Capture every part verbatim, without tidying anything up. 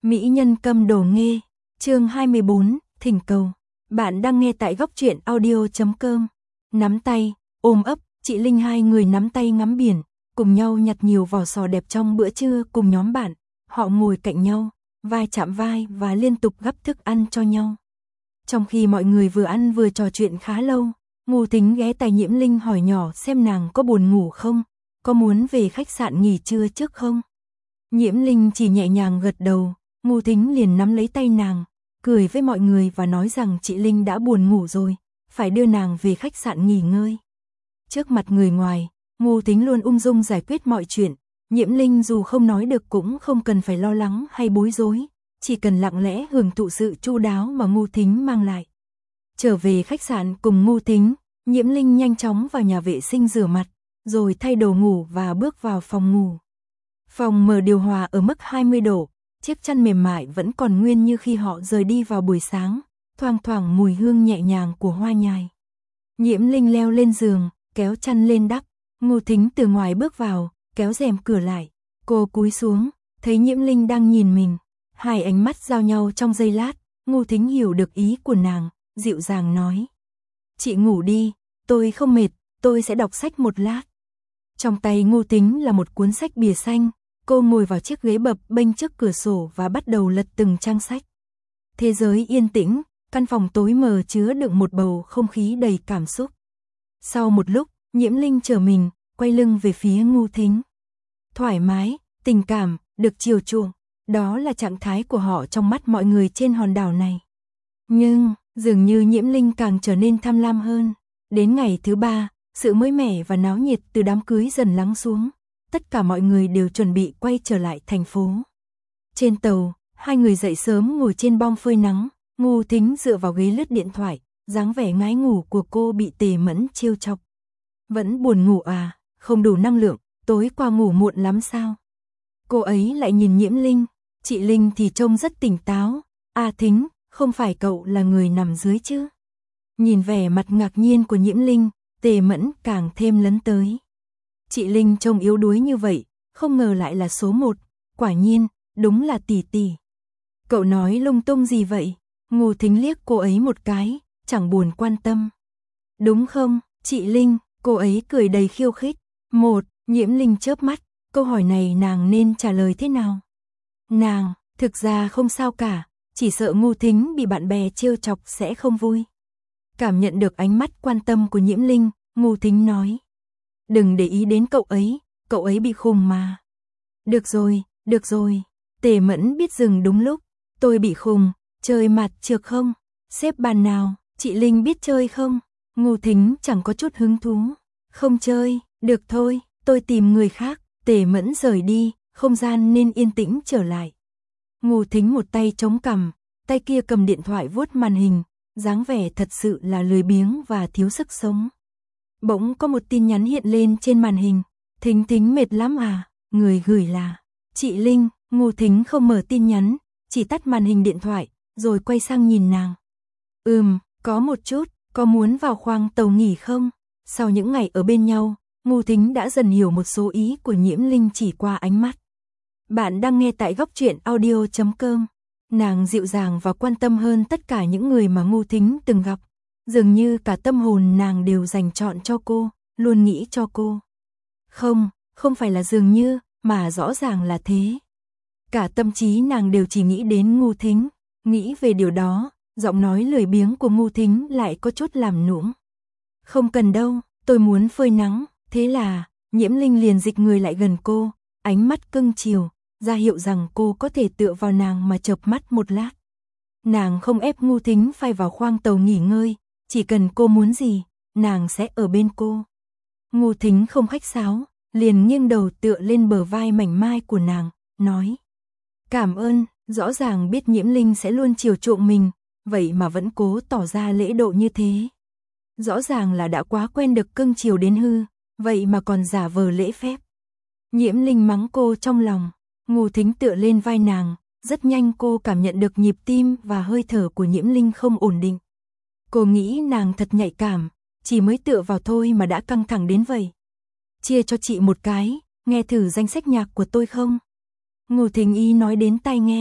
Mỹ nhân câm đồ nghê, chương hai mươi bốn, thỉnh cầu. Bạn đang nghe tại góc truyện audio chấm com. Nắm tay, ôm ấp, chị Linh hai người nắm tay ngắm biển, cùng nhau nhặt nhiều vỏ sò đẹp trong bữa trưa cùng nhóm bạn. Họ ngồi cạnh nhau, vai chạm vai và liên tục gắp thức ăn cho nhau. Trong khi mọi người vừa ăn vừa trò chuyện khá lâu, Ngô Thính ghé tai Nhiễm Linh hỏi nhỏ xem nàng có buồn ngủ không, có muốn về khách sạn nghỉ trưa trước không. Nhiễm Linh chỉ nhẹ nhàng gật đầu, Ngô Thính liền nắm lấy tay nàng, cười với mọi người và nói rằng chị Linh đã buồn ngủ rồi, phải đưa nàng về khách sạn nghỉ ngơi. Trước mặt người ngoài, Ngô Thính luôn ung dung giải quyết mọi chuyện, Nhiễm Linh dù không nói được cũng không cần phải lo lắng hay bối rối, chỉ cần lặng lẽ hưởng thụ sự chu đáo mà Ngô Thính mang lại. Trở về khách sạn cùng Ngô Thính, Nhiễm Linh nhanh chóng vào nhà vệ sinh rửa mặt, rồi thay đồ ngủ và bước vào phòng ngủ. Phòng mở điều hòa ở mức hai mươi độ, chiếc chăn mềm mại vẫn còn nguyên như khi họ rời đi vào buổi sáng, thoang thoảng mùi hương nhẹ nhàng của hoa nhài. Nhiễm Linh leo lên giường, kéo chăn lên đắp, Ngô Thính từ ngoài bước vào, kéo rèm cửa lại. Cô cúi xuống, thấy Nhiễm Linh đang nhìn mình, hai ánh mắt giao nhau trong giây lát, Ngô Thính hiểu được ý của nàng, dịu dàng nói: "Chị ngủ đi, tôi không mệt, tôi sẽ đọc sách một lát." Trong tay Ngô Thính là một cuốn sách bìa xanh, cô ngồi vào chiếc ghế bập bênh trước cửa sổ và bắt đầu lật từng trang sách. Thế giới yên tĩnh, căn phòng tối mờ chứa đựng một bầu không khí đầy cảm xúc. Sau một lúc, Nhiễm Linh trở mình, quay lưng về phía Ngô Thính. Thoải mái, tình cảm, được chiều chuộng, đó là trạng thái của họ trong mắt mọi người trên hòn đảo này. Nhưng, dường như Nhiễm Linh càng trở nên tham lam hơn. Đến ngày thứ ba, sự mới mẻ và náo nhiệt từ đám cưới dần lắng xuống. Tất cả mọi người đều chuẩn bị quay trở lại thành phố. Trên tàu, hai người dậy sớm ngồi trên bong phơi nắng, Ngô Thính dựa vào ghế lướt điện thoại, dáng vẻ ngái ngủ của cô bị Tề Mẫn trêu chọc. "Vẫn buồn ngủ à, không đủ năng lượng, tối qua ngủ muộn lắm sao?" Cô ấy lại nhìn Nhiễm Linh, chị Linh thì trông rất tỉnh táo. "À Thính, không phải cậu là người nằm dưới chứ?" Nhìn vẻ mặt ngạc nhiên của Nhiễm Linh, Tề Mẫn càng thêm lấn tới. Chị Linh trông yếu đuối như vậy, không ngờ lại là số một, quả nhiên, đúng là tỷ tỷ. "Cậu nói lung tung gì vậy?" Ngô Thính liếc cô ấy một cái, chẳng buồn quan tâm. "Đúng không, chị Linh?" Cô ấy cười đầy khiêu khích. Một, Nhiễm Linh chớp mắt, câu hỏi này nàng nên trả lời thế nào? Nàng, thực ra không sao cả, chỉ sợ Ngô Thính bị bạn bè trêu chọc sẽ không vui. Cảm nhận được ánh mắt quan tâm của Nhiễm Linh, Ngô Thính nói: "Đừng để ý đến cậu ấy, cậu ấy bị khùng mà." "Được rồi, được rồi." Tề Mẫn biết dừng đúng lúc. "Tôi bị khùng, chơi mặt trược không? Xếp bàn nào, chị Linh biết chơi không?" Ngô Thính chẳng có chút hứng thú. "Không chơi, được thôi, tôi tìm người khác." Tề Mẫn rời đi, không gian nên yên tĩnh trở lại. Ngô Thính một tay chống cằm, tay kia cầm điện thoại vuốt màn hình, dáng vẻ thật sự là lười biếng và thiếu sức sống. Bỗng có một tin nhắn hiện lên trên màn hình. "Thính Thính mệt lắm à?" Người gửi là chị Linh. Ngô Thính không mở tin nhắn, chỉ tắt màn hình điện thoại, rồi quay sang nhìn nàng. "Ừm, có một chút, có muốn vào khoang tàu nghỉ không?" Sau những ngày ở bên nhau, Ngô Thính đã dần hiểu một số ý của Nhiễm Linh chỉ qua ánh mắt. Bạn đang nghe tại góc truyện audio chấm com. Nàng dịu dàng và quan tâm hơn tất cả những người mà Ngô Thính từng gặp. Dường như cả tâm hồn nàng đều dành trọn cho cô, luôn nghĩ cho cô. Không, không phải là dường như, mà rõ ràng là thế. Cả tâm trí nàng đều chỉ nghĩ đến Ngô Thính. Nghĩ về điều đó, giọng nói lười biếng của Ngô Thính lại có chút làm nũng. "Không cần đâu, tôi muốn phơi nắng." Thế là, Nhiễm Linh liền dịch người lại gần cô, ánh mắt cưng chiều, ra hiệu rằng cô có thể tựa vào nàng mà chợp mắt một lát. Nàng không ép Ngô Thính phải vào khoang tàu nghỉ ngơi, chỉ cần cô muốn gì, nàng sẽ ở bên cô. Ngô Thính không khách sáo, liền nghiêng đầu tựa lên bờ vai mảnh mai của nàng, nói: "Cảm ơn." Rõ ràng biết Nhiễm Linh sẽ luôn chiều chuộng mình, vậy mà vẫn cố tỏ ra lễ độ như thế. Rõ ràng là đã quá quen được cưng chiều đến hư, vậy mà còn giả vờ lễ phép. Nhiễm Linh mắng cô trong lòng. Ngô Thính tựa lên vai nàng, rất nhanh cô cảm nhận được nhịp tim và hơi thở của Nhiễm Linh không ổn định. Cô nghĩ nàng thật nhạy cảm, chỉ mới tựa vào thôi mà đã căng thẳng đến vậy. "Chia cho chị một cái, nghe thử danh sách nhạc của tôi không?" Ngô Thính ý nói đến tai nghe.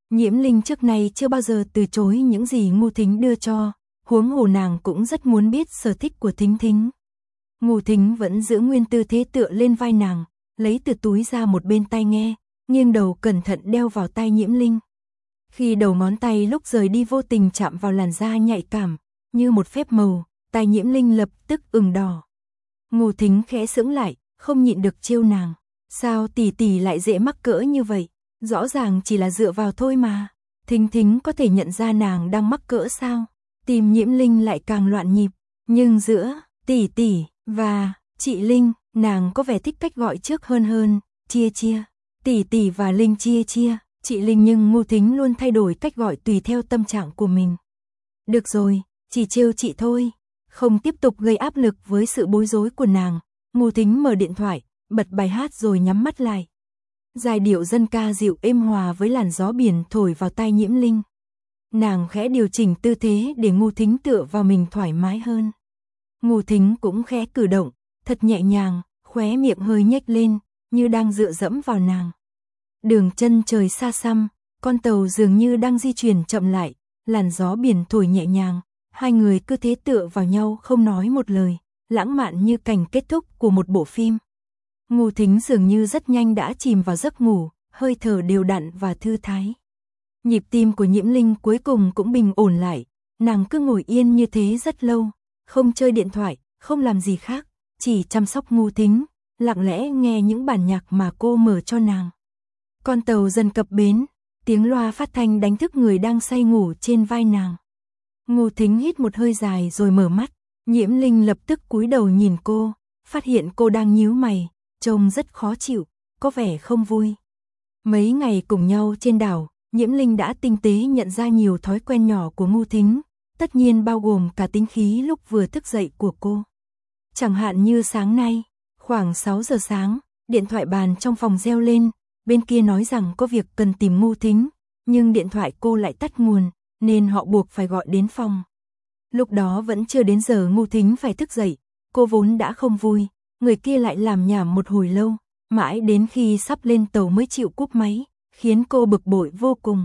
Nhiễm Linh trước nay chưa bao giờ từ chối những gì Ngô Thính đưa cho, huống hồ nàng cũng rất muốn biết sở thích của Thính Thính. Ngô Thính vẫn giữ nguyên tư thế tựa lên vai nàng, lấy từ túi ra một bên tai nghe, nghiêng đầu cẩn thận đeo vào tai Nhiễm Linh. Khi đầu ngón tay lúc rời đi vô tình chạm vào làn da nhạy cảm, như một phép màu, tai Nhiễm Linh lập tức ửng đỏ. Ngô Thính khẽ sững lại, không nhịn được trêu nàng. Sao tỷ tỷ lại dễ mắc cỡ như vậy? Rõ ràng chỉ là dựa vào thôi mà. Thính Thính có thể nhận ra nàng đang mắc cỡ sao? Tim Nhiễm Linh lại càng loạn nhịp. Nhưng giữa tỷ tỷ và chị Linh, nàng có vẻ thích cách gọi trước hơn hơn. Chia chia. Tỷ tỷ và Linh chia chia. Chị Linh, nhưng Ngô Thính luôn thay đổi cách gọi tùy theo tâm trạng của mình. Được rồi, chỉ trêu chị thôi. Không tiếp tục gây áp lực với sự bối rối của nàng, Ngô Thính mở điện thoại, bật bài hát rồi nhắm mắt lại. Giai điệu dân ca dịu êm hòa với làn gió biển thổi vào tai Nhiễm Linh. Nàng khẽ điều chỉnh tư thế để Ngô Thính tựa vào mình thoải mái hơn. Ngô Thính cũng khẽ cử động, thật nhẹ nhàng, khóe miệng hơi nhếch lên, như đang dựa dẫm vào nàng. Đường chân trời xa xăm, con tàu dường như đang di chuyển chậm lại, làn gió biển thổi nhẹ nhàng, hai người cứ thế tựa vào nhau không nói một lời, lãng mạn như cảnh kết thúc của một bộ phim. Ngô Thính dường như rất nhanh đã chìm vào giấc ngủ, hơi thở đều đặn và thư thái. Nhịp tim của Nhiễm Linh cuối cùng cũng bình ổn lại, nàng cứ ngồi yên như thế rất lâu, không chơi điện thoại, không làm gì khác, chỉ chăm sóc Ngô Thính, lặng lẽ nghe những bản nhạc mà cô mở cho nàng. Con tàu dần cập bến, tiếng loa phát thanh đánh thức người đang say ngủ trên vai nàng. Ngô Thính hít một hơi dài rồi mở mắt, Nhiễm Linh lập tức cúi đầu nhìn cô, phát hiện cô đang nhíu mày, trông rất khó chịu, có vẻ không vui. Mấy ngày cùng nhau trên đảo, Nhiễm Linh đã tinh tế nhận ra nhiều thói quen nhỏ của Ngô Thính, tất nhiên bao gồm cả tính khí lúc vừa thức dậy của cô. Chẳng hạn như sáng nay, khoảng sáu giờ sáng, điện thoại bàn trong phòng reo lên, bên kia nói rằng có việc cần tìm Ngô Thính, nhưng điện thoại cô lại tắt nguồn, nên họ buộc phải gọi đến phòng. Lúc đó vẫn chưa đến giờ Ngô Thính phải thức dậy, cô vốn đã không vui, người kia lại làm nhảm một hồi lâu, mãi đến khi sắp lên tàu mới chịu cúp máy, khiến cô bực bội vô cùng.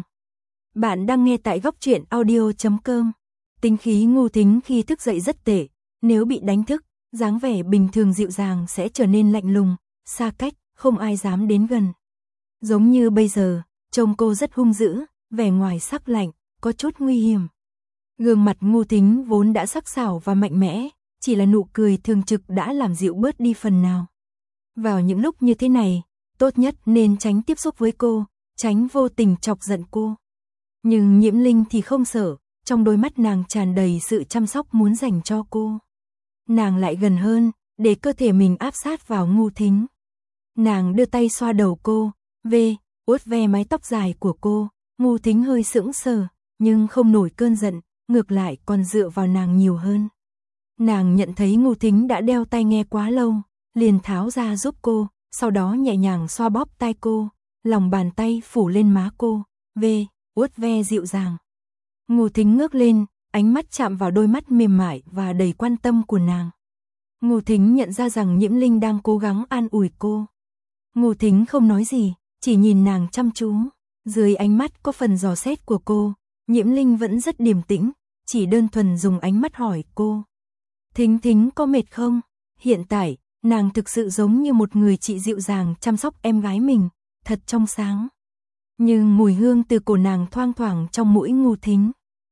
Bạn đang nghe tại góc truyện audio chấm com. Tính khí Ngô Thính khi thức dậy rất tệ, nếu bị đánh thức, dáng vẻ bình thường dịu dàng sẽ trở nên lạnh lùng, xa cách, không ai dám đến gần. Giống như bây giờ, trông cô rất hung dữ, vẻ ngoài sắc lạnh, có chút nguy hiểm. Gương mặt Ngô Thính vốn đã sắc sảo và mạnh mẽ, chỉ là nụ cười thường trực đã làm dịu bớt đi phần nào. Vào những lúc như thế này, tốt nhất nên tránh tiếp xúc với cô, tránh vô tình chọc giận cô. Nhưng Nhiễm Linh thì không sợ, trong đôi mắt nàng tràn đầy sự chăm sóc muốn dành cho cô. Nàng lại gần hơn, để cơ thể mình áp sát vào Ngô Thính. Nàng đưa tay xoa đầu cô, về, uốt ve mái tóc dài của cô, Ngô Thính hơi sững sờ, nhưng không nổi cơn giận, ngược lại còn dựa vào nàng nhiều hơn. Nàng nhận thấy Ngô Thính đã đeo tai nghe quá lâu, liền tháo ra giúp cô, sau đó nhẹ nhàng xoa bóp tai cô, lòng bàn tay phủ lên má cô, về, uốt ve dịu dàng. Ngô Thính ngước lên, ánh mắt chạm vào đôi mắt mềm mại và đầy quan tâm của nàng. Ngô Thính nhận ra rằng Nhiễm Linh đang cố gắng an ủi cô. Ngô Thính không nói gì, chỉ nhìn nàng chăm chú. Dưới ánh mắt có phần dò xét của cô, Nhiễm Linh vẫn rất điềm tĩnh, chỉ đơn thuần dùng ánh mắt hỏi cô. Thính Thính có mệt không? Hiện tại, nàng thực sự giống như một người chị dịu dàng chăm sóc em gái mình, thật trong sáng. Nhưng mùi hương từ cổ nàng thoang thoảng trong mũi Ngô Thính.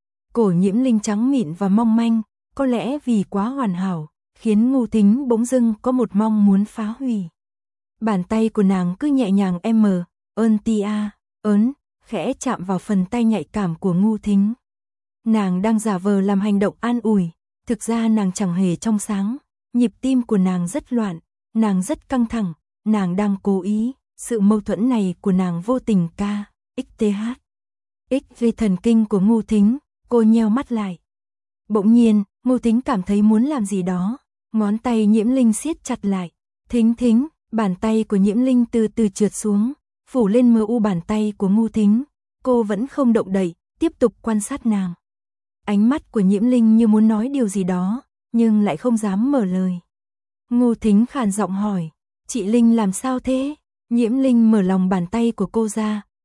Cổ Nhiễm Linh trắng mịn và mong manh, có lẽ vì quá hoàn hảo, khiến Ngô Thính bỗng dưng có một mong muốn phá hủy. Bàn tay của nàng cứ nhẹ nhàng em mờ, ơn tia, ớn, khẽ chạm vào phần tay nhạy cảm của Ngô Thính. Nàng đang giả vờ làm hành động an ủi, thực ra nàng chẳng hề trong sáng, nhịp tim của nàng rất loạn, nàng rất căng thẳng, nàng đang cố ý, sự mâu thuẫn này của nàng vô tình ca, xth. X về thần kinh của Ngô Thính, cô nheo mắt lại. Bỗng nhiên, Ngô Thính cảm thấy muốn làm gì đó, ngón tay Nhiễm Linh siết chặt lại. Thính Thính, bàn tay của Nhiễm Linh từ từ trượt xuống, phủ lên mờ u bàn tay của Ngô Thính. Cô vẫn không động đậy, tiếp tục quan sát nàng. Ánh mắt của Nhiễm Linh như muốn nói điều gì đó, nhưng lại không dám mở lời. Ngô Thính khàn giọng hỏi, chị Linh làm sao thế? Nhiễm Linh mở lòng bàn tay của cô ra,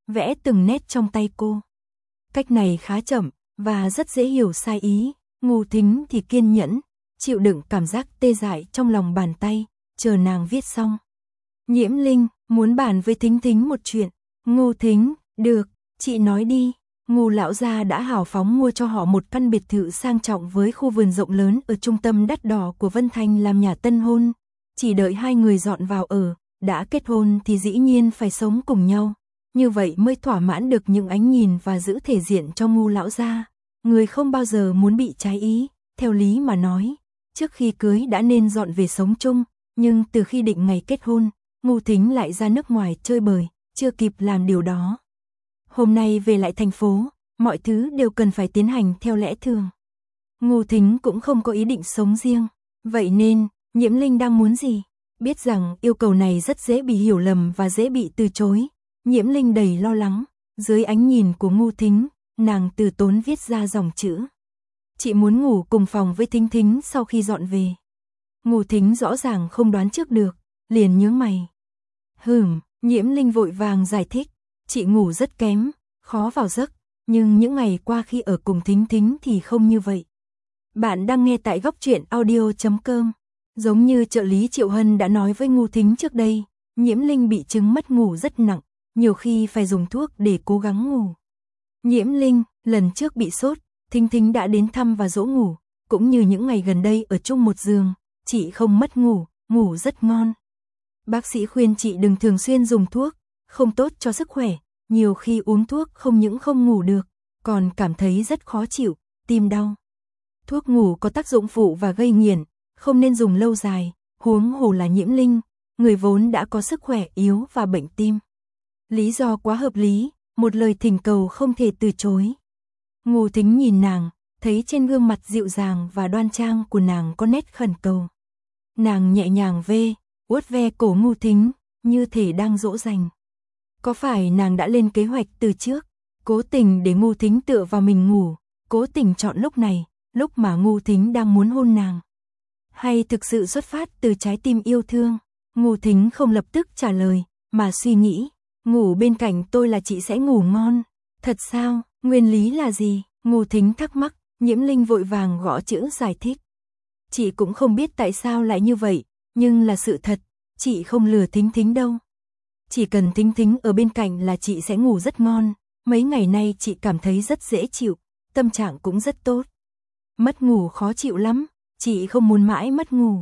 vẽ từng nét trong tay cô. Cách này khá chậm, và rất dễ hiểu sai ý. Ngô Thính thì kiên nhẫn, chịu đựng cảm giác tê dại trong lòng bàn tay, chờ nàng viết xong. Nhiễm Linh, muốn bàn với Thính Thính một chuyện. Ngô Thính, được, chị nói đi. Ngô lão gia đã hào phóng mua cho họ một căn biệt thự sang trọng với khu vườn rộng lớn ở trung tâm đắt đỏ của Vân Thành làm nhà tân hôn. Chỉ đợi hai người dọn vào ở, đã kết hôn thì dĩ nhiên phải sống cùng nhau. Như vậy mới thỏa mãn được những ánh nhìn và giữ thể diện cho Ngô lão gia. Người không bao giờ muốn bị trái ý, theo lý mà nói, trước khi cưới đã nên dọn về sống chung, nhưng từ khi định ngày kết hôn, Ngô Thính lại ra nước ngoài chơi bời, chưa kịp làm điều đó. Hôm nay về lại thành phố, mọi thứ đều cần phải tiến hành theo lẽ thường. Ngô Thính cũng không có ý định sống riêng, vậy nên, Nhiễm Linh đang muốn gì? Biết rằng yêu cầu này rất dễ bị hiểu lầm và dễ bị từ chối. Nhiễm Linh đầy lo lắng, dưới ánh nhìn của Ngô Thính, nàng từ tốn viết ra dòng chữ. Chị muốn ngủ cùng phòng với Thính Thính sau khi dọn về. Ngô Thính rõ ràng không đoán trước được, liền nhướng mày. Hừm, Nhiễm Linh vội vàng giải thích, chị ngủ rất kém, khó vào giấc, nhưng những ngày qua khi ở cùng Thính Thính thì không như vậy. Bạn đang nghe tại góc truyện audio chấm com. Giống như trợ lý Triệu Hân đã nói với Ngô Thính trước đây, Nhiễm Linh bị chứng mất ngủ rất nặng, nhiều khi phải dùng thuốc để cố gắng ngủ. Nhiễm Linh, lần trước bị sốt, Thính Thính đã đến thăm và dỗ ngủ, cũng như những ngày gần đây ở chung một giường, chị không mất ngủ, ngủ rất ngon. Bác sĩ khuyên chị đừng thường xuyên dùng thuốc, không tốt cho sức khỏe, nhiều khi uống thuốc không những không ngủ được, còn cảm thấy rất khó chịu, tim đau. Thuốc ngủ có tác dụng phụ và gây nghiện, không nên dùng lâu dài, huống hồ là Nhiễm Linh, người vốn đã có sức khỏe yếu và bệnh tim. Lý do quá hợp lý, một lời thỉnh cầu không thể từ chối. Ngô Thính nhìn nàng, thấy trên gương mặt dịu dàng và đoan trang của nàng có nét khẩn cầu. Nàng nhẹ nhàng vê, uốt ve cổ Ngô Thính, như thể đang dỗ dành. Có phải nàng đã lên kế hoạch từ trước, cố tình để Ngô Thính tựa vào mình ngủ, cố tình chọn lúc này, lúc mà Ngô Thính đang muốn hôn nàng? Hay thực sự xuất phát từ trái tim yêu thương? Ngô Thính không lập tức trả lời, mà suy nghĩ, ngủ bên cạnh tôi là chị sẽ ngủ ngon. Thật sao, nguyên lý là gì? Ngô Thính thắc mắc, Nhiễm Linh vội vàng gõ chữ giải thích. Chị cũng không biết tại sao lại như vậy, nhưng là sự thật, chị không lừa Thính Thính đâu. Chỉ cần Thính Thính ở bên cạnh là chị sẽ ngủ rất ngon, mấy ngày nay chị cảm thấy rất dễ chịu, tâm trạng cũng rất tốt. Mất ngủ khó chịu lắm, chị không muốn mãi mất ngủ.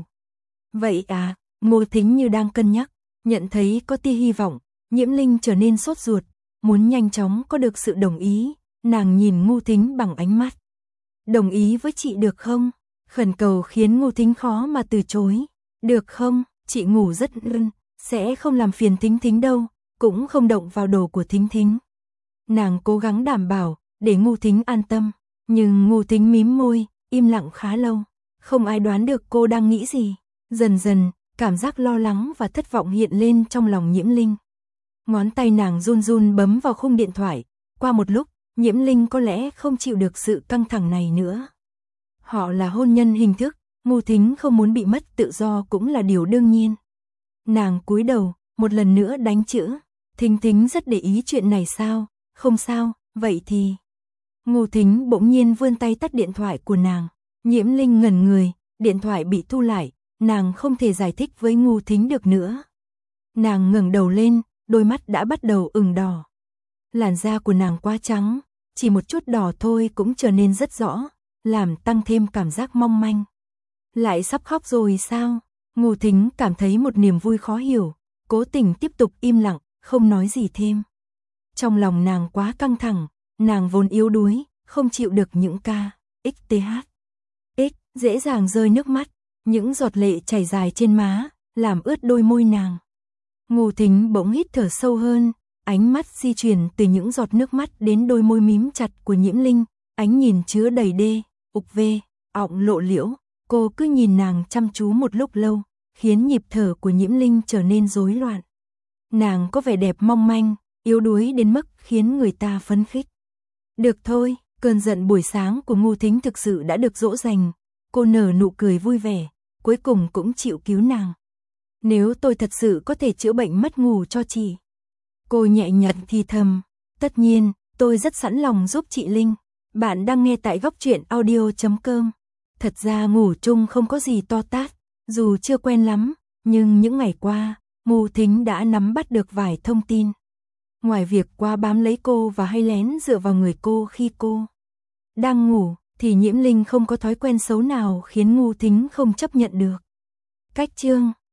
Vậy à, Ngô Thính như đang cân nhắc, nhận thấy có tia hy vọng, Nhiễm Linh trở nên sốt ruột, muốn nhanh chóng có được sự đồng ý, nàng nhìn Ngô Thính bằng ánh mắt. Đồng ý với chị được không? Khẩn cầu khiến Ngô Thính khó mà từ chối. Được không, chị ngủ rất ân, sẽ không làm phiền Thính Thính đâu, cũng không động vào đồ của Thính Thính. Nàng cố gắng đảm bảo, để Ngô Thính an tâm, nhưng Ngô Thính mím môi, im lặng khá lâu. Không ai đoán được cô đang nghĩ gì. Dần dần, cảm giác lo lắng và thất vọng hiện lên trong lòng Nhiễm Linh. Ngón tay nàng run run bấm vào khung điện thoại. Qua một lúc, Nhiễm Linh có lẽ không chịu được sự căng thẳng này nữa. Họ là hôn nhân hình thức, Ngô Thính không muốn bị mất tự do cũng là điều đương nhiên. Nàng cúi đầu, một lần nữa đánh chữ. Thính Thính rất để ý chuyện này sao? Không sao, vậy thì... Ngô Thính bỗng nhiên vươn tay tắt điện thoại của nàng. Nhiễm Linh ngẩn người, điện thoại bị thu lại, nàng không thể giải thích với Ngô Thính được nữa. Nàng ngẩng đầu lên, đôi mắt đã bắt đầu ửng đỏ. Làn da của nàng quá trắng, chỉ một chút đỏ thôi cũng trở nên rất rõ, làm tăng thêm cảm giác mong manh. Lại sắp khóc rồi sao? Ngô Thính cảm thấy một niềm vui khó hiểu, cố tình tiếp tục im lặng, không nói gì thêm. Trong lòng nàng quá căng thẳng, nàng vốn yếu đuối, không chịu được những ca, ích tê hát. X, dễ dàng rơi nước mắt, những giọt lệ chảy dài trên má, làm ướt đôi môi nàng. Ngô Thính bỗng hít thở sâu hơn, ánh mắt di chuyển từ những giọt nước mắt đến đôi môi mím chặt của Nhiễm Linh, ánh nhìn chứa đầy đê, ục vê, ọng lộ liễu. Cô cứ nhìn nàng chăm chú một lúc lâu, khiến nhịp thở của Nhiễm Linh trở nên rối loạn. Nàng có vẻ đẹp mong manh, yếu đuối đến mức khiến người ta phấn khích. Được thôi, cơn giận buổi sáng của Ngô Thính thực sự đã được dỗ dành. Cô nở nụ cười vui vẻ, cuối cùng cũng chịu cứu nàng. Nếu tôi thật sự có thể chữa bệnh mất ngủ cho chị. Cô nhẹ nhàng thì thầm, Tất nhiên, tôi rất sẵn lòng giúp chị Linh. Bạn đang nghe tại góc truyện audio chấm com. Thật ra ngủ chung không có gì to tát, dù chưa quen lắm, nhưng những ngày qua, Ngô Thính đã nắm bắt được vài thông tin. Ngoài việc qua bám lấy cô và hay lén dựa vào người cô khi cô đang ngủ, thì Nhiễm Linh không có thói quen xấu nào khiến Ngô Thính không chấp nhận được. Cách chương